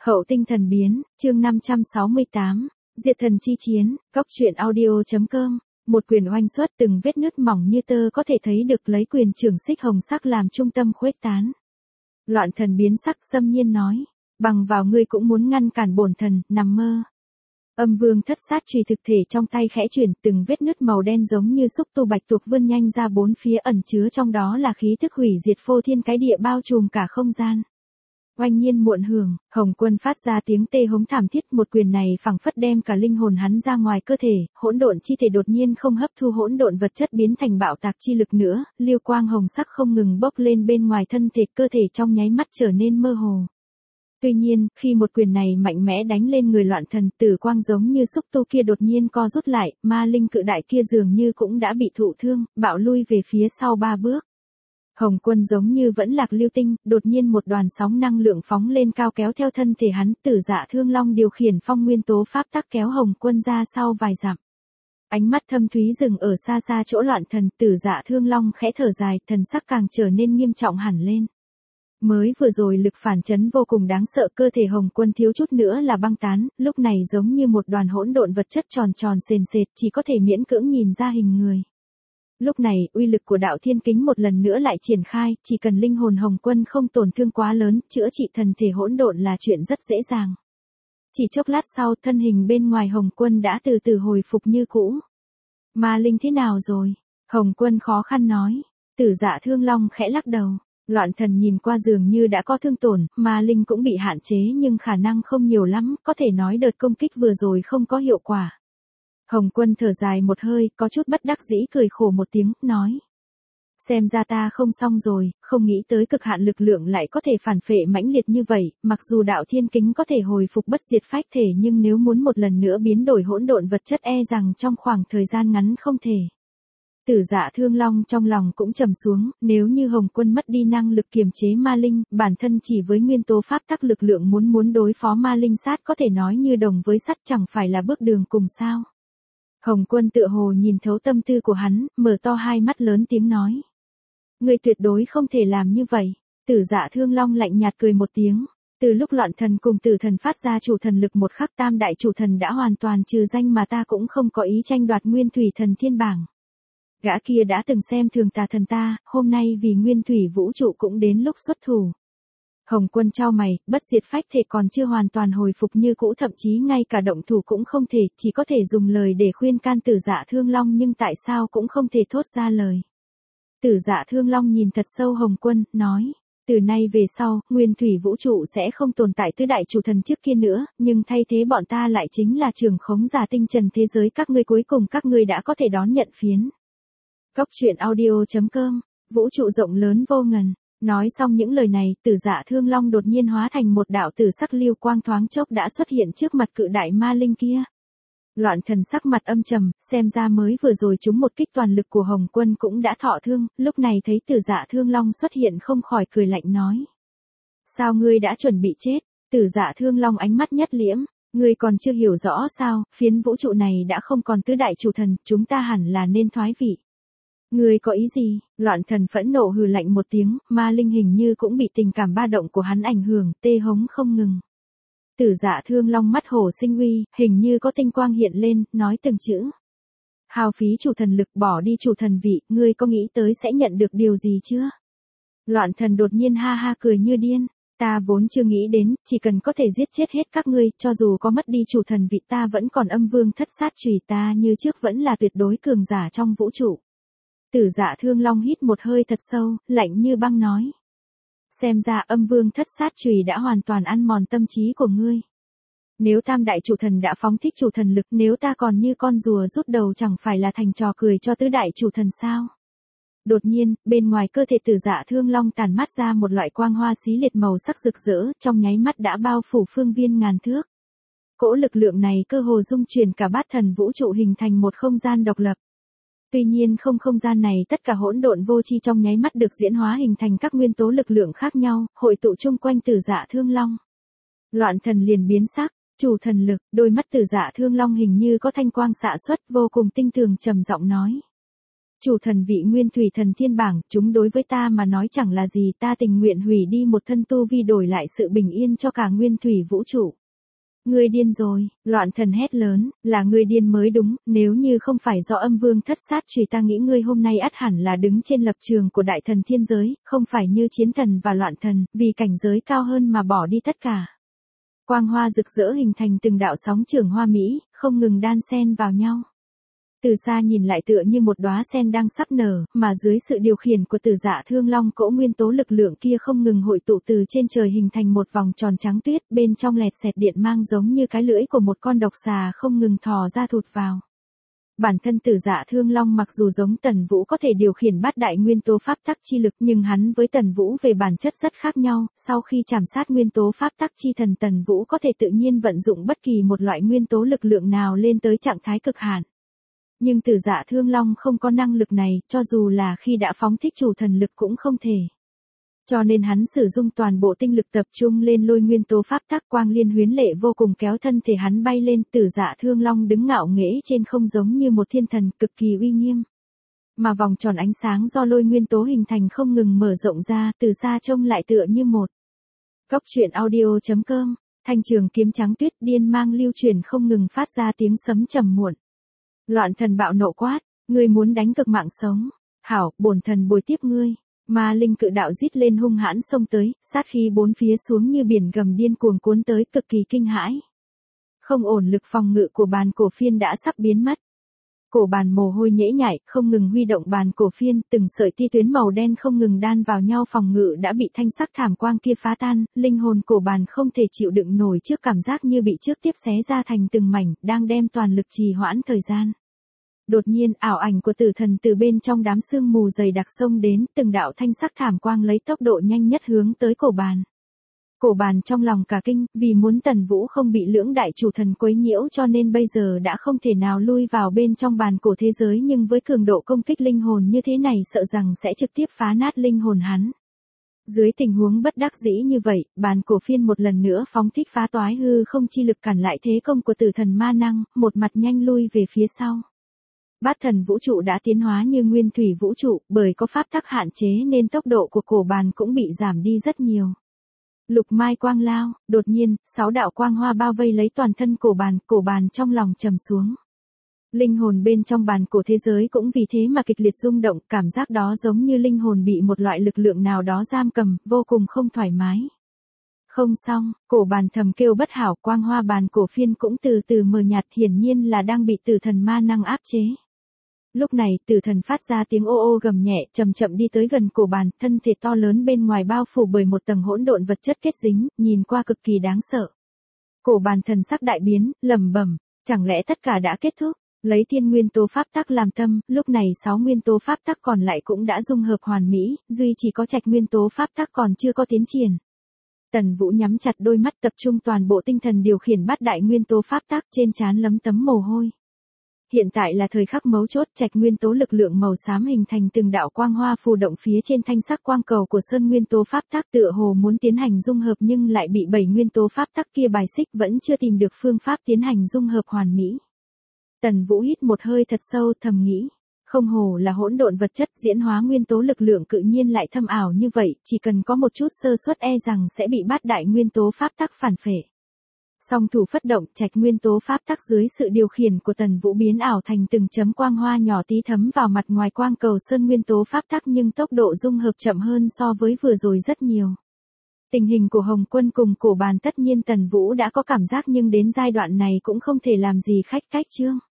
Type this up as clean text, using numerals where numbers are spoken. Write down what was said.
Hậu tinh thần biến, chương 568, Diệt thần chi chiến, góc truyện audio.com, một quyền oanh xuất từng vết nứt mỏng như tơ có thể thấy được lấy quyền trường xích hồng sắc làm trung tâm khuếch tán. Loạn thần biến sắc xâm nhiên nói, bằng vào ngươi cũng muốn ngăn cản bổn thần, nằm mơ. Âm vương thất sát chùy thực thể trong tay khẽ chuyển, từng vết nứt màu đen giống như xúc tu bạch tuộc vươn nhanh ra bốn phía, ẩn chứa trong đó là khí thức hủy diệt phô thiên cái địa bao trùm cả không gian. Oanh nhiên muộn hưởng, Hồng Quân phát ra tiếng tê hống thảm thiết, một quyền này phảng phất đem cả linh hồn hắn ra ngoài cơ thể, hỗn độn chi thể đột nhiên không hấp thu hỗn độn vật chất biến thành bạo tạc chi lực nữa, liêu quang hồng sắc không ngừng bốc lên bên ngoài thân thể, cơ thể trong nháy mắt trở nên mơ hồ. Tuy nhiên, khi một quyền này mạnh mẽ đánh lên người loạn thần, tử quang giống như xúc tu kia đột nhiên co rút lại, ma linh cự đại kia dường như cũng đã bị thụ thương, bạo lui về phía sau 3 bước. Hồng Quân giống như vẫn lạc lưu tinh, đột nhiên một đoàn sóng năng lượng phóng lên cao kéo theo thân thể hắn, Tử Dạ Thương Long điều khiển phong nguyên tố pháp tắc kéo Hồng Quân ra sau vài dặm. Ánh mắt thâm thúy dừng ở xa xa chỗ loạn thần, Tử Dạ Thương Long khẽ thở dài, thần sắc càng trở nên nghiêm trọng hẳn lên. Mới vừa rồi lực phản chấn vô cùng đáng sợ, cơ thể Hồng Quân thiếu chút nữa là băng tán, lúc này giống như một đoàn hỗn độn vật chất tròn tròn sền sệt, chỉ có thể miễn cưỡng nhìn ra hình người. Lúc này, uy lực của đạo thiên kính một lần nữa lại triển khai, chỉ cần linh hồn Hồng Quân không tổn thương quá lớn, chữa trị thần thể hỗn độn là chuyện rất dễ dàng. Chỉ chốc lát sau, thân hình bên ngoài Hồng Quân đã từ từ hồi phục như cũ. Ma linh thế nào rồi? Hồng Quân khó khăn nói. Tử Dạ Thương Long khẽ lắc đầu. Loạn thần nhìn qua dường như đã có thương tổn, ma linh cũng bị hạn chế nhưng khả năng không nhiều lắm, có thể nói đợt công kích vừa rồi không có hiệu quả. Hồng Quân thở dài một hơi, có chút bất đắc dĩ cười khổ một tiếng, nói. Xem ra ta không xong rồi, không nghĩ tới cực hạn lực lượng lại có thể phản phệ mãnh liệt như vậy, mặc dù đạo thiên kính có thể hồi phục bất diệt phách thể nhưng nếu muốn một lần nữa biến đổi hỗn độn vật chất e rằng trong khoảng thời gian ngắn không thể. Tử Dạ Thương Long trong lòng cũng trầm xuống, nếu như Hồng Quân mất đi năng lực kiềm chế ma linh, bản thân chỉ với nguyên tố pháp tắc lực lượng muốn đối phó ma linh sát có thể nói như đồng với sắt, chẳng phải là bước đường cùng sao. Hồng Quân tựa hồ nhìn thấu tâm tư của hắn, mở to hai mắt lớn tiếng nói. Ngươi tuyệt đối không thể làm như vậy. Tử Dạ Thương Long lạnh nhạt cười một tiếng. Từ lúc loạn thần cùng tử thần phát ra chủ thần lực một khắc, tam đại chủ thần đã hoàn toàn trừ danh mà ta cũng không có ý tranh đoạt nguyên thủy thần thiên bảng. Gã kia đã từng xem thường tà thần ta, hôm nay vì nguyên thủy vũ trụ cũng đến lúc xuất thủ. Hồng Quân chau mày, bất diệt phách thể còn chưa hoàn toàn hồi phục như cũ, thậm chí ngay cả động thủ cũng không thể, chỉ có thể dùng lời để khuyên can Tử Dạ Thương Long nhưng tại sao cũng không thể thốt ra lời. Tử Dạ Thương Long nhìn thật sâu Hồng Quân, nói, từ nay về sau, nguyên thủy vũ trụ sẽ không tồn tại tứ đại chủ thần trước kia nữa, nhưng thay thế bọn ta lại chính là trường khống giả tinh trần thế giới các ngươi, cuối cùng các ngươi đã có thể đón nhận phiến. Góc truyện audio.com, vũ trụ rộng lớn vô ngần. Nói xong những lời này, Tử Dạ Thương Long đột nhiên hóa thành một đạo tử sắc lưu quang, thoáng chốc đã xuất hiện trước mặt cự đại ma linh kia. Loạn thần sắc mặt âm trầm, xem ra mới vừa rồi chúng một kích toàn lực của Hồng Quân cũng đã thọ thương, lúc này thấy Tử Dạ Thương Long xuất hiện không khỏi cười lạnh nói. Sao ngươi đã chuẩn bị chết? Tử Dạ Thương Long ánh mắt nhất liễm, ngươi còn chưa hiểu rõ sao, phiến vũ trụ này đã không còn tứ đại chủ thần, chúng ta hẳn là nên thoái vị. Ngươi có ý gì? Loạn thần phẫn nộ hừ lạnh một tiếng, ma linh hình như cũng bị tình cảm ba động của hắn ảnh hưởng, tê hống không ngừng. Tử Dạ Thương Long mắt hổ sinh uy, hình như có tinh quang hiện lên, nói từng chữ. Hao phí chủ thần lực, bỏ đi chủ thần vị, ngươi có nghĩ tới sẽ nhận được điều gì chưa? Loạn thần đột nhiên ha ha cười như điên, ta vốn chưa nghĩ đến, chỉ cần có thể giết chết hết các ngươi, cho dù có mất đi chủ thần vị ta vẫn còn âm vương thất sát chùy, ta như trước vẫn là tuyệt đối cường giả trong vũ trụ. Tử Dạ Thương Long hít một hơi thật sâu, lạnh như băng nói. Xem ra âm vương thất sát chùy đã hoàn toàn ăn mòn tâm trí của ngươi. Nếu tam đại chủ thần đã phóng thích chủ thần lực, nếu ta còn như con rùa rút đầu chẳng phải là thành trò cười cho tứ đại chủ thần sao? Đột nhiên, bên ngoài cơ thể Tử Dạ Thương Long tản mát ra một loại quang hoa xí liệt màu sắc rực rỡ, trong nháy mắt đã bao phủ phương viên ngàn thước. Cỗ lực lượng này cơ hồ dung chuyển cả bát thần vũ trụ hình thành một không gian độc lập. Tuy nhiên không gian này tất cả hỗn độn vô tri trong nháy mắt được diễn hóa hình thành các nguyên tố lực lượng khác nhau, hội tụ chung quanh Tử Dạ Thương Long. Loạn thần liền biến sắc, chủ thần lực, đôi mắt Tử Dạ Thương Long hình như có thanh quang xạ xuất, vô cùng tinh tường trầm giọng nói. Chủ thần vị nguyên thủy thần thiên bảng, chúng đối với ta mà nói chẳng là gì, ta tình nguyện hủy đi một thân tu vi đổi lại sự bình yên cho cả nguyên thủy vũ trụ. Ngươi điên rồi, loạn thần hét lớn, là ngươi điên mới đúng, nếu như không phải do âm vương thất sát trùy ta nghĩ ngươi hôm nay ắt hẳn là đứng trên lập trường của đại thần thiên giới, không phải như chiến thần và loạn thần, vì cảnh giới cao hơn mà bỏ đi tất cả. Quang hoa rực rỡ hình thành từng đạo sóng trưởng hoa mỹ, không ngừng đan xen vào nhau. Từ xa nhìn lại tựa như một đóa sen đang sắp nở, mà dưới sự điều khiển của Tử Dạ Thương Long cỗ nguyên tố lực lượng kia không ngừng hội tụ từ trên trời hình thành một vòng tròn trắng tuyết, bên trong lẹt xẹt điện mang giống như cái lưỡi của một con độc xà không ngừng thò ra thụt vào. Bản thân Tử Dạ Thương Long mặc dù giống Tần Vũ có thể điều khiển bát đại nguyên tố pháp tắc chi lực, nhưng hắn với Tần Vũ về bản chất rất khác nhau, sau khi chạm sát nguyên tố pháp tắc chi thần, Tần Vũ có thể tự nhiên vận dụng bất kỳ một loại nguyên tố lực lượng nào lên tới trạng thái cực hạn. Nhưng Tử Dạ Thương Long không có năng lực này, cho dù là khi đã phóng thích chủ thần lực cũng không thể. Cho nên hắn sử dụng toàn bộ tinh lực tập trung lên lôi nguyên tố pháp tắc, quang liên huyến lệ vô cùng kéo thân thể hắn bay lên. Tử Dạ Thương Long đứng ngạo nghễ trên không giống như một thiên thần, cực kỳ uy nghiêm. Mà vòng tròn ánh sáng do lôi nguyên tố hình thành không ngừng mở rộng ra, từ xa trông lại tựa như một. Góc truyện audio.com, thanh trường kiếm trắng tuyết điên mang lưu chuyển không ngừng phát ra tiếng sấm trầm muộn. Loạn thần bạo nộ quát, ngươi muốn đánh cực mạng sống. Hảo, bổn thần bồi tiếp ngươi. Ma linh cự đạo rít lên hung hãn xông tới, sát khí bốn phía xuống như biển gầm điên cuồng cuốn tới, cực kỳ kinh hãi. Không ổn, lực phòng ngự của bàn cổ phiên đã sắp biến mất. Cổ bàn mồ hôi nhễ nhại, không ngừng huy động bàn cổ phiên, từng sợi tia tuyến màu đen không ngừng đan vào nhau, phòng ngự đã bị thanh sắc thảm quang kia phá tan, linh hồn cổ bàn không thể chịu đựng nổi trước cảm giác như bị trước tiếp xé ra thành từng mảnh, đang đem toàn lực trì hoãn thời gian. Đột nhiên, ảo ảnh của tử thần từ bên trong đám sương mù dày đặc xông đến, từng đạo thanh sắc thảm quang lấy tốc độ nhanh nhất hướng tới cổ bàn. Cổ bàn trong lòng cả kinh, vì muốn Tần Vũ không bị lưỡng đại chủ thần quấy nhiễu cho nên bây giờ đã không thể nào lui vào bên trong bàn cổ thế giới, nhưng với cường độ công kích linh hồn như thế này sợ rằng sẽ trực tiếp phá nát linh hồn hắn. Dưới tình huống bất đắc dĩ như vậy, bàn cổ phiên một lần nữa phóng thích phá toái hư không chi lực cản lại thế công của tử thần ma năng, một mặt nhanh lui về phía sau. Bát thần vũ trụ đã tiến hóa như nguyên thủy vũ trụ, bởi có pháp tắc hạn chế nên tốc độ của cổ bàn cũng bị giảm đi rất nhiều. Lục mai quang lao, đột nhiên, 6 đạo quang hoa bao vây lấy toàn thân cổ bàn trong lòng trầm xuống. Linh hồn bên trong bàn cổ thế giới cũng vì thế mà kịch liệt rung động, cảm giác đó giống như linh hồn bị một loại lực lượng nào đó giam cầm, vô cùng không thoải mái. Không xong, cổ bàn thầm kêu bất hảo, quang hoa bàn cổ phiên cũng từ từ mờ nhạt, hiển nhiên là đang bị tử thần ma năng áp chế. Lúc này, tử thần phát ra tiếng ô ô gầm nhẹ, chậm chậm đi tới gần cổ bàn, thân thể to lớn bên ngoài bao phủ bởi một tầng hỗn độn vật chất kết dính, nhìn qua cực kỳ đáng sợ. Cổ bàn thần sắc đại biến, lẩm bẩm, chẳng lẽ tất cả đã kết thúc? Lấy thiên nguyên tố pháp tắc làm tâm, lúc này 6 nguyên tố pháp tắc còn lại cũng đã dung hợp hoàn mỹ, duy chỉ có trạch nguyên tố pháp tắc còn chưa có tiến triển. Tần Vũ nhắm chặt đôi mắt, tập trung toàn bộ tinh thần điều khiển bát đại nguyên tố pháp tắc, trên trán lấm tấm mồ hôi. Hiện tại là thời khắc mấu chốt, trạch nguyên tố lực lượng màu xám hình thành từng đạo quang hoa phù động phía trên thanh sắc quang cầu của sơn nguyên tố pháp tắc, tựa hồ muốn tiến hành dung hợp nhưng lại bị 7 nguyên tố pháp tắc kia bài xích, vẫn chưa tìm được phương pháp tiến hành dung hợp hoàn mỹ. Tần Vũ hít một hơi thật sâu, thầm nghĩ, không hổ là hỗn độn vật chất, diễn hóa nguyên tố lực lượng tự nhiên lại thâm ảo như vậy, chỉ cần có một chút sơ suất e rằng sẽ bị bát đại nguyên tố pháp tắc phản phệ. Song thủ phất động, trạch nguyên tố pháp tắc dưới sự điều khiển của Tần Vũ biến ảo thành từng chấm quang hoa nhỏ tí thấm vào mặt ngoài quang cầu sơn nguyên tố pháp tắc, nhưng tốc độ dung hợp chậm hơn so với vừa rồi rất nhiều. Tình hình của Hồng Quân cùng cổ bàn tất nhiên Tần Vũ đã có cảm giác, nhưng đến giai đoạn này cũng không thể làm gì khách cách chương.